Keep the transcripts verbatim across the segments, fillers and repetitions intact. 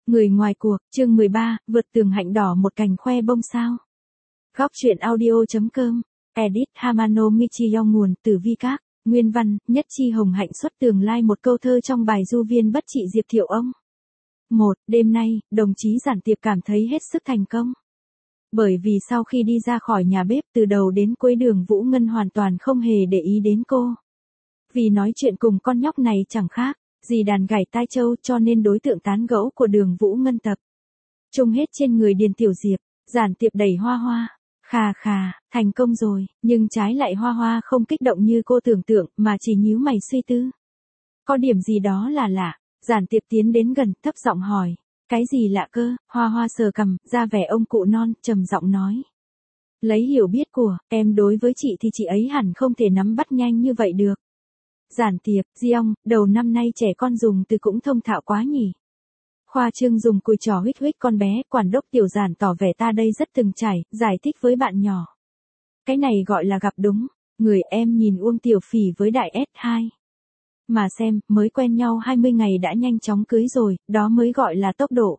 Người ngoài cuộc, chương mười ba, vượt tường hạnh đỏ một cành khoe bông sao. Góc truyện audio.com, edit Hamano Michiyong nguồn từ vi các, nguyên văn, Nhất Chi Hồng Hạnh xuất tường lai like một câu thơ trong bài du viên bất trị Diệp Thiệu ông. một. Đêm nay, đồng chí Giản Tiệp cảm thấy hết sức thành công. Bởi vì sau khi đi ra khỏi nhà bếp từ đầu đến cuối Đường Vũ Ngân hoàn toàn không hề để ý đến cô. Vì nói chuyện cùng con nhóc này chẳng khác gì đàn gảy tai châu, cho nên đối tượng tán gẫu của Đường Vũ Ngân tập trung hết trên người Điền Tiểu Diệp. Giản Tiệp đẩy Hoa Hoa. Khà khà, thành công rồi, nhưng trái lại Hoa Hoa không kích động như cô tưởng tượng, mà chỉ nhíu mày suy tư. Có điểm gì đó là lạ. Giản Tiệp tiến đến gần, thấp giọng hỏi. Cái gì lạ cơ? Hoa Hoa sờ cằm, ra vẻ ông cụ non, trầm giọng nói. Lấy hiểu biết của em đối với chị thì chị ấy hẳn không thể nắm bắt nhanh như vậy được. Giản Tiệp, Giong, đầu năm nay trẻ con dùng từ cũng thông thạo quá nhỉ. Khoa Trương dùng cùi trò huých huých con bé, quản đốc Tiểu Giản tỏ vẻ ta đây rất từng trải, giải thích với bạn nhỏ. Cái này gọi là gặp đúng, người em nhìn Uông Tiểu Phỉ với đại S hai. Mà xem, mới quen nhau hai mươi ngày đã nhanh chóng cưới rồi, đó mới gọi là tốc độ.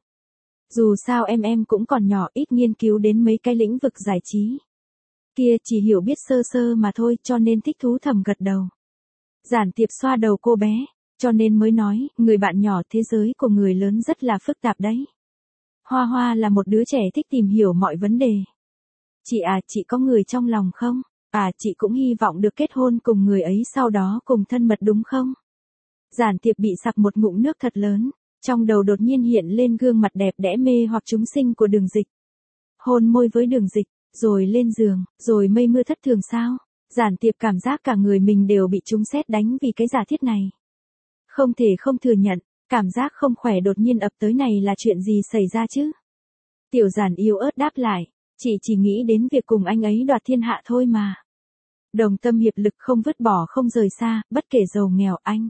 Dù sao em em cũng còn nhỏ, ít nghiên cứu đến mấy cái lĩnh vực giải trí. Kia chỉ hiểu biết sơ sơ mà thôi, cho nên thích thú thầm gật đầu. Giản Tiệp xoa đầu cô bé, cho nên mới nói, người bạn nhỏ, thế giới của người lớn rất là phức tạp đấy. Hoa Hoa là một đứa trẻ thích tìm hiểu mọi vấn đề. Chị à, chị có người trong lòng không? À, chị cũng hy vọng được kết hôn cùng người ấy, sau đó cùng thân mật đúng không? Giản Tiệp bị sặc một ngụm nước thật lớn, trong đầu đột nhiên hiện lên gương mặt đẹp đẽ mê hoặc chúng sinh của Đường Dịch. Hôn môi với Đường Dịch, rồi lên giường, rồi mây mưa thất thường sao? Giản Tiệp cảm giác cả người mình đều bị trúng sét đánh vì cái giả thiết này. Không thể không thừa nhận, cảm giác không khỏe đột nhiên ập tới này là chuyện gì xảy ra chứ? Tiểu Giản yếu ớt đáp lại, chị chỉ nghĩ đến việc cùng anh ấy đoạt thiên hạ thôi mà. Đồng tâm hiệp lực, không vứt bỏ không rời xa, bất kể giàu nghèo. Anh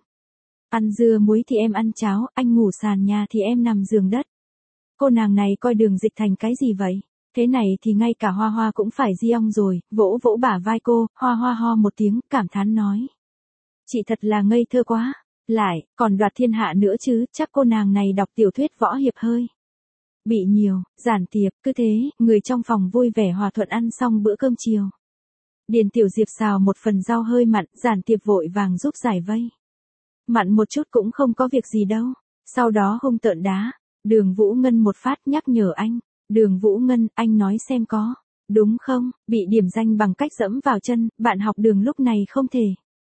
ăn dưa muối thì em ăn cháo, anh ngủ sàn nhà thì em nằm giường đất. Cô nàng này coi Đường Dịch thành cái gì vậy? Thế này thì ngay cả Hoa Hoa cũng phải Giong rồi, vỗ vỗ bả vai cô, Hoa Hoa ho một tiếng, cảm thán nói. Chị thật là ngây thơ quá, lại, còn đoạt thiên hạ nữa chứ, chắc cô nàng này đọc tiểu thuyết võ hiệp hơi bị nhiều. Giản Tiệp, cứ thế, người trong phòng vui vẻ hòa thuận ăn xong bữa cơm chiều. Điền Tiểu Diệp xào một phần rau hơi mặn, Giản Tiệp vội vàng giúp giải vây. Mặn một chút cũng không có việc gì đâu, sau đó hung tợn đá. Đường Vũ Ngân một phát, nhắc nhở anh. Đường Vũ Ngân, anh nói xem có đúng không? Bị điểm danh bằng cách dẫm vào chân, bạn học Đường lúc này không thể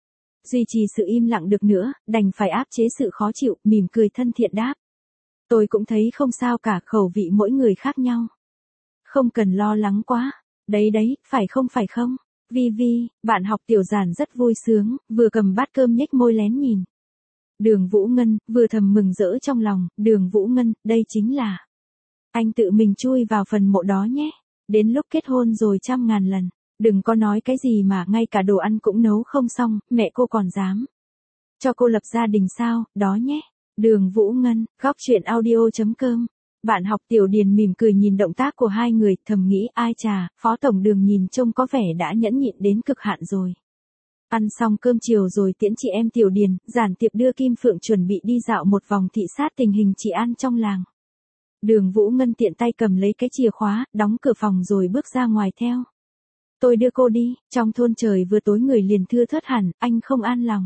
duy trì sự im lặng được nữa, đành phải áp chế sự khó chịu, mỉm cười thân thiện đáp. Tôi cũng thấy không sao cả, khẩu vị mỗi người khác nhau. Không cần lo lắng quá. Đấy đấy, phải không phải không? Vi Vi, bạn học Tiểu Giản rất vui sướng, vừa cầm bát cơm nhếch môi lén nhìn Đường Vũ Ngân, vừa thầm mừng rỡ trong lòng. Đường Vũ Ngân, đây chính là anh tự mình chui vào phần mộ đó nhé. Đến lúc kết hôn rồi trăm ngàn lần, đừng có nói cái gì mà ngay cả đồ ăn cũng nấu không xong, mẹ cô còn dám cho cô lập gia đình sao, đó nhé. Đường Vũ Ngân, góc truyện audio.com. Bạn học Tiểu Điền mỉm cười nhìn động tác của hai người, thầm nghĩ ai chà, Phó Tổng Đường nhìn trông có vẻ đã nhẫn nhịn đến cực hạn rồi. Ăn xong cơm chiều rồi tiễn chị em Tiểu Điền, Giản Tiệp đưa Kim Phượng chuẩn bị đi dạo một vòng thị sát tình hình chị An trong làng. Đường Vũ Ngân tiện tay cầm lấy cái chìa khóa, đóng cửa phòng rồi bước ra ngoài theo. Tôi đưa cô đi, trong thôn trời vừa tối người liền thưa thớt hẳn, anh không an lòng.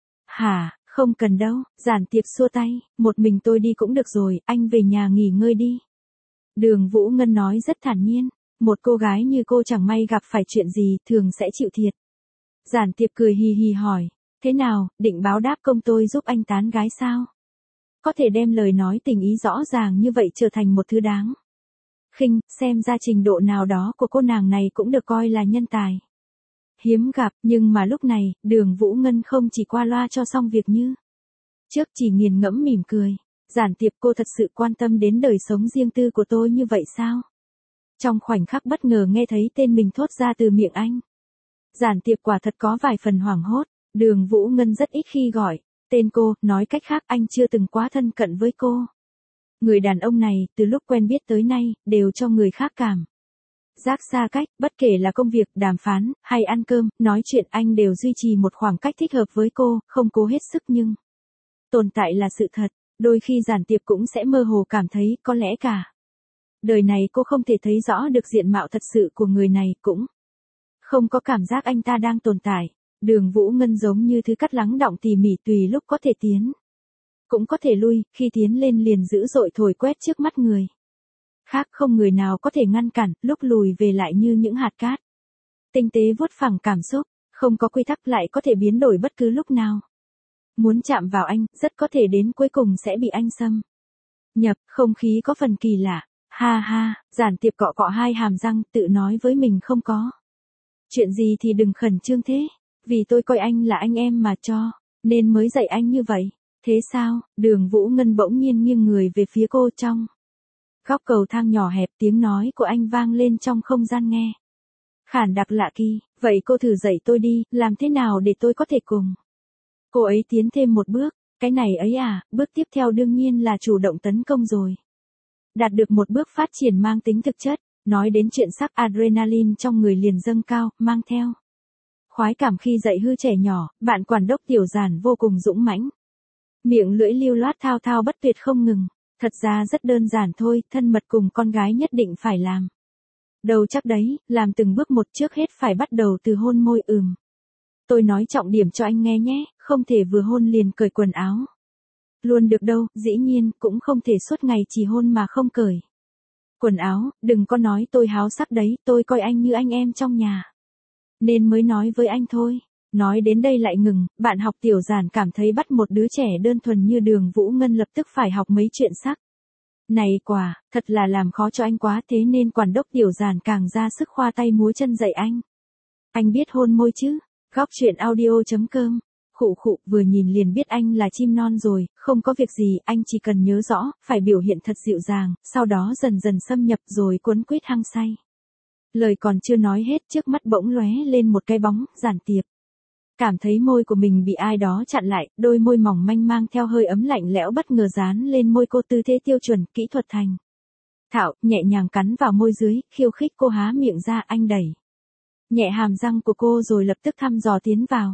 Hả, không cần đâu, Giản Tiệp xua tay, một mình tôi đi cũng được rồi, anh về nhà nghỉ ngơi đi. Đường Vũ Ngân nói rất thản nhiên, một cô gái như cô chẳng may gặp phải chuyện gì, thường sẽ chịu thiệt. Giản Tiệp cười hì hì hỏi, thế nào, định báo đáp công tôi giúp anh tán gái sao? Có thể đem lời nói tình ý rõ ràng như vậy trở thành một thứ đáng khinh, xem ra trình độ nào đó của cô nàng này cũng được coi là nhân tài hiếm gặp. Nhưng mà lúc này, Đường Vũ Ngân không chỉ qua loa cho xong việc như trước, chỉ nghiền ngẫm mỉm cười. Giản Tiệp, cô thật sự quan tâm đến đời sống riêng tư của tôi như vậy sao? Trong khoảnh khắc bất ngờ nghe thấy tên mình thốt ra từ miệng anh, Giản Tiệp quả thật có vài phần hoảng hốt. Đường Vũ Ngân rất ít khi gọi tên cô, nói cách khác anh chưa từng quá thân cận với cô. Người đàn ông này, từ lúc quen biết tới nay, đều cho người khác cảm giác xa cách, bất kể là công việc, đàm phán, hay ăn cơm, nói chuyện, anh đều duy trì một khoảng cách thích hợp với cô, không cố hết sức nhưng tồn tại là sự thật. Đôi khi giản tiệp cũng sẽ mơ hồ cảm thấy có lẽ cả đời này cô không thể thấy rõ được diện mạo thật sự của người này, cũng không có cảm giác anh ta đang tồn tại. Đường Vũ Ngân giống như thứ cắt lắng đọng tỉ mỉ, tùy lúc có thể tiến, cũng có thể lui, khi tiến lên liền dữ dội thổi quét trước mắt người khác, không người nào có thể ngăn cản, lúc lùi về lại như những hạt cát tinh tế vuốt phẳng cảm xúc, không có quy tắc, lại có thể biến đổi bất cứ lúc nào. Muốn chạm vào anh, rất có thể đến cuối cùng sẽ bị anh xâm nhập, không khí có phần kỳ lạ. Ha ha, giản tiệp cọ cọ hai hàm răng, tự nói với mình không có chuyện gì thì đừng khẩn trương thế, vì tôi coi anh là anh em mà cho, nên mới dạy anh như vậy. Thế sao? Đường Vũ Ngân bỗng nhiên nghiêng người về phía cô. Trong góc cầu thang nhỏ hẹp, tiếng nói của anh vang lên trong không gian nghe khản đặc lạ kỳ. Vậy cô thử dạy tôi đi, làm thế nào để tôi có thể cùng cô ấy tiến thêm một bước. Cái này ấy à, bước tiếp theo đương nhiên là chủ động tấn công rồi. Đạt được một bước phát triển mang tính thực chất, nói đến chuyện sắc, adrenaline trong người liền dâng cao, mang theo khoái cảm khi dạy hư trẻ nhỏ. Bạn quản đốc Tiểu Giản vô cùng dũng mãnh, miệng lưỡi lưu loát thao thao bất tuyệt không ngừng. Thật ra rất đơn giản thôi, thân mật cùng con gái nhất định phải làm đâu chắc đấy, làm từng bước một, trước hết phải bắt đầu từ hôn môi. Ừm. Tôi nói trọng điểm cho anh nghe nhé, không thể vừa hôn liền cởi quần áo luôn được đâu, dĩ nhiên, cũng không thể suốt ngày chỉ hôn mà không cởi quần áo, đừng có nói tôi háo sắc đấy, tôi coi anh như anh em trong nhà, nên mới nói với anh thôi. Nói đến đây lại ngừng, bạn học Tiểu Giản cảm thấy bắt một đứa trẻ đơn thuần như Đường Vũ Ngân lập tức phải học mấy chuyện sắc này quả, thật là làm khó cho anh quá, thế nên quản đốc Tiểu Giản càng ra sức khoa tay múa chân dạy anh. Anh biết hôn môi chứ? Góc truyện audio chấm com. Khụ khụ, vừa nhìn liền biết anh là chim non rồi, không có việc gì, anh chỉ cần nhớ rõ, phải biểu hiện thật dịu dàng, sau đó dần dần xâm nhập rồi cuốn quýt hăng say. Lời còn chưa nói hết, trước mắt bỗng lóe lên một cái bóng. Giản tiệp cảm thấy môi của mình bị ai đó chặn lại, đôi môi mỏng manh mang theo hơi ấm lạnh lẽo bất ngờ dán lên môi cô, tư thế tiêu chuẩn, kỹ thuật thành thạo, nhẹ nhàng cắn vào môi dưới, khiêu khích. Cô há miệng ra, anh đẩy nhẹ hàm răng của cô rồi lập tức thăm dò tiến vào.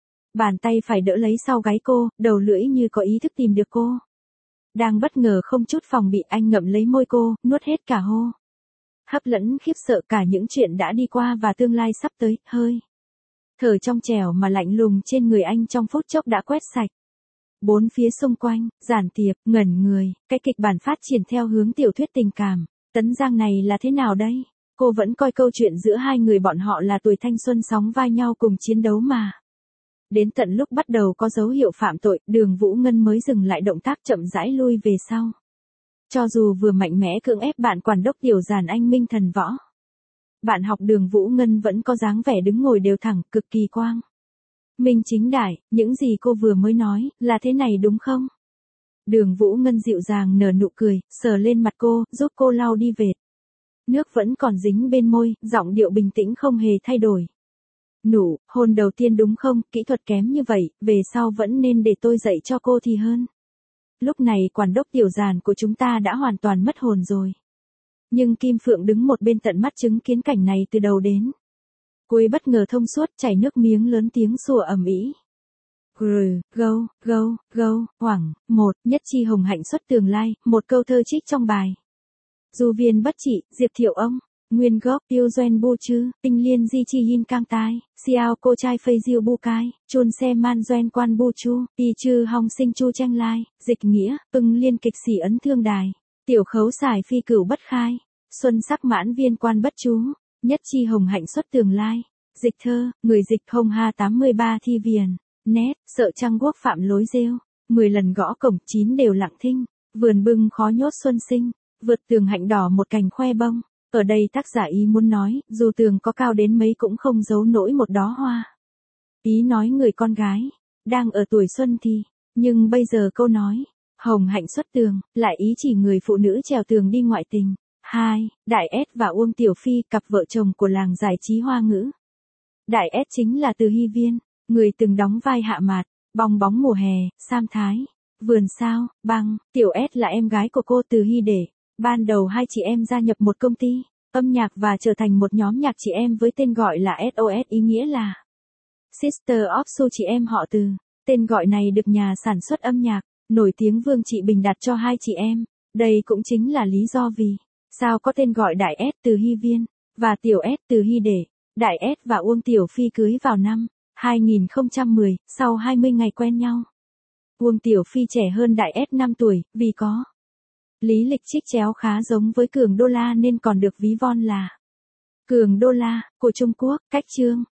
Bàn tay phải đỡ lấy sau gáy cô, đầu lưỡi như có ý thức tìm được cô đang bất ngờ, không chút phòng bị, anh ngậm lấy môi cô, nuốt hết cả hô hấp lẫn khiếp sợ, cả những chuyện đã đi qua và tương lai sắp tới. Hơi thở trong trẻo mà lạnh lùng trên người anh trong phút chốc đã quét sạch bốn phía xung quanh. Giản tiệp ngẩn người, cái kịch bản phát triển theo hướng tiểu thuyết tình cảm Tấn Giang này là thế nào đây? Cô vẫn coi câu chuyện giữa hai người bọn họ là tuổi thanh xuân sóng vai nhau cùng chiến đấu mà. Đến tận lúc bắt đầu có dấu hiệu phạm tội, Đường Vũ Ngân mới dừng lại động tác, chậm rãi lui về sau. Cho dù vừa mạnh mẽ cưỡng ép bạn quản đốc Tiểu Giản anh minh thần võ, bạn học Đường Vũ Ngân vẫn có dáng vẻ đứng ngồi đều thẳng, cực kỳ quang minh chính đại. Những gì cô vừa mới nói, là thế này đúng không? Đường Vũ Ngân dịu dàng nở nụ cười, sờ lên mặt cô, giúp cô lau đi vệt nước vẫn còn dính bên môi, giọng điệu bình tĩnh không hề thay đổi. Nụ hôn đầu tiên đúng không? Kỹ thuật kém như vậy, về sau vẫn nên để tôi dạy cho cô thì hơn. Lúc này quản đốc Tiểu Giản của chúng ta đã hoàn toàn mất hồn rồi. Nhưng Kim Phượng đứng một bên tận mắt chứng kiến cảnh này từ đầu đến cuối, bất ngờ thông suốt, chảy nước miếng, lớn tiếng sủa ầm ĩ. Gừ, gâu, gâu, gâu, hoảng, một, nhất chi hồng hạnh xuất tường lai, một câu thơ trích trong bài Du Viên Bất Trị, Diệp Thiệu Ông. Nguyên gốc, Tiêu Doen Bu Chư, Tinh Liên Di Chi Hin Cang Tai, Xiao Cô Trai Phây Diêu Bu Cai, Chun Se Man Doen Quan Bu Chu, Ti Chư Hong Sinh Chu Tranh Lai, Dịch nghĩa, Ưng Liên Kịch Sĩ Ấn Thương Đài, Tiểu Khấu Xài Phi Cửu Bất Khai, Xuân Sắc Mãn Viên Quan Bất Chú, Nhất Chi Hồng Hạnh Xuất Tường Lai. Dịch thơ, người dịch không ha tám mươi ba thi viền, nét, sợ trăng quốc phạm lối rêu, mười lần gõ cổng chín đều lặng thinh, vườn bưng khó nhốt xuân sinh, vượt tường hạnh đỏ một cành khoe bông. Ở đây tác giả ý muốn nói, dù tường có cao đến mấy cũng không giấu nổi một đóa hoa. Ý nói người con gái, đang ở tuổi xuân thì, nhưng bây giờ câu nói, hồng hạnh xuất tường, lại ý chỉ người phụ nữ trèo tường đi ngoại tình. Hai, Đại S và Uông Tiểu Phi, cặp vợ chồng của làng giải trí hoa ngữ. Đại S chính là Từ Hy Viên, người từng đóng vai Hạ Mạt, Bong Bóng Mùa Hè, Sam Thái, Vườn Sao, Băng. Tiểu S là em gái của cô Từ Hy Để. Ban đầu hai chị em gia nhập một công ty âm nhạc và trở thành một nhóm nhạc chị em với tên gọi là ét o ét, ý nghĩa là Sister of Soul, chị em họ Từ. Tên gọi này được nhà sản xuất âm nhạc Nổi tiếng Vương Trị Bình đặt cho hai chị em. Đây cũng chính là lý do vì sao có tên gọi Đại S từ Hy Viên, và Tiểu S từ Hy Để. Đại S và Uông Tiểu Phi cưới vào năm hai nghìn không trăm mười, sau hai mươi ngày quen nhau. Uông Tiểu Phi trẻ hơn Đại S năm tuổi, vì có lý lịch trích chéo khá giống với Cường Đô La nên còn được ví von là Cường Đô La của Trung Quốc. Cách chương